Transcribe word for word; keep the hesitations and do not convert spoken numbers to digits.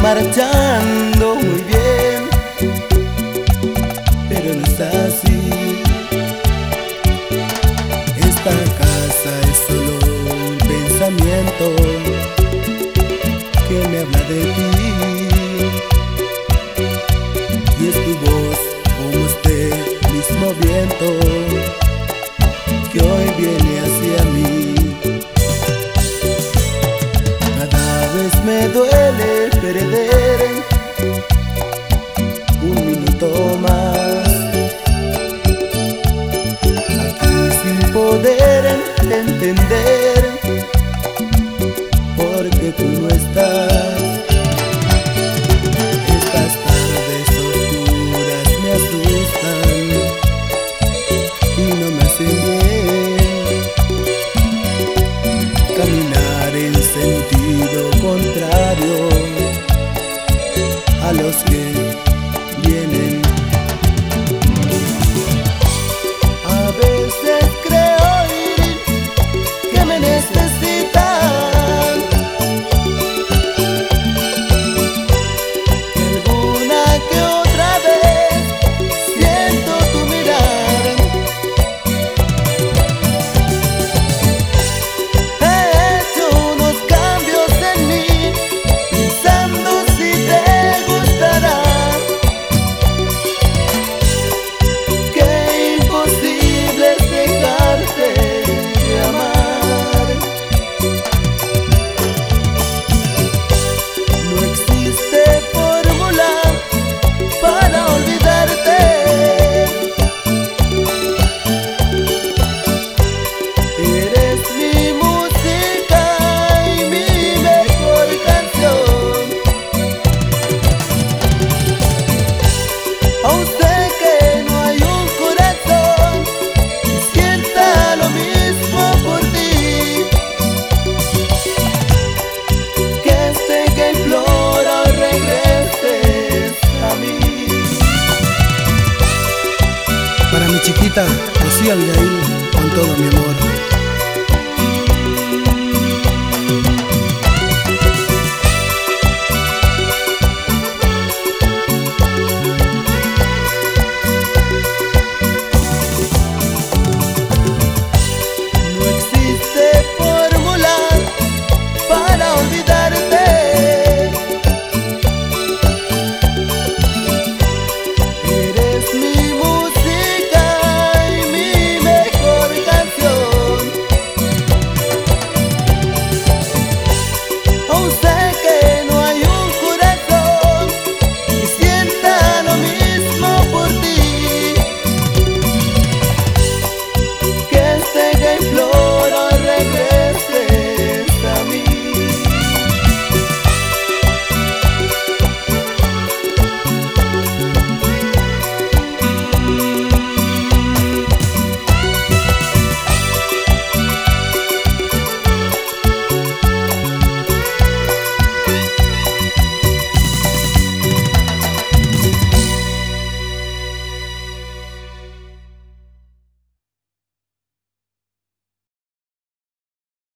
marchando muy bien, pero no es así. Esta casa es solo un pensamiento que me habla de ti, y es tu voz como este mismo viento que hoy viene hacia mí. Cada vez me duele perder un minuto más aquí sin poder entender por qué tú no estás. Estas tardes oscuras me asustan y no me hacen bien. Caminar en sentido contrario a los que vienen. A veces creo ir que me necesitan, que alguna que otra vez siento tu mirar. He hecho unos cambios en mí, pensando si te gustará. Qué imposible es dejarte de amar. No existe fórmula para olvidarte. Eres mi música y mi mejor canción. Aún sé que no hay un corazón que sienta lo mismo por ti, que este que implora hoy regreses a mí. Para mi chiquita, Rocío Abigail, con todo mi amor.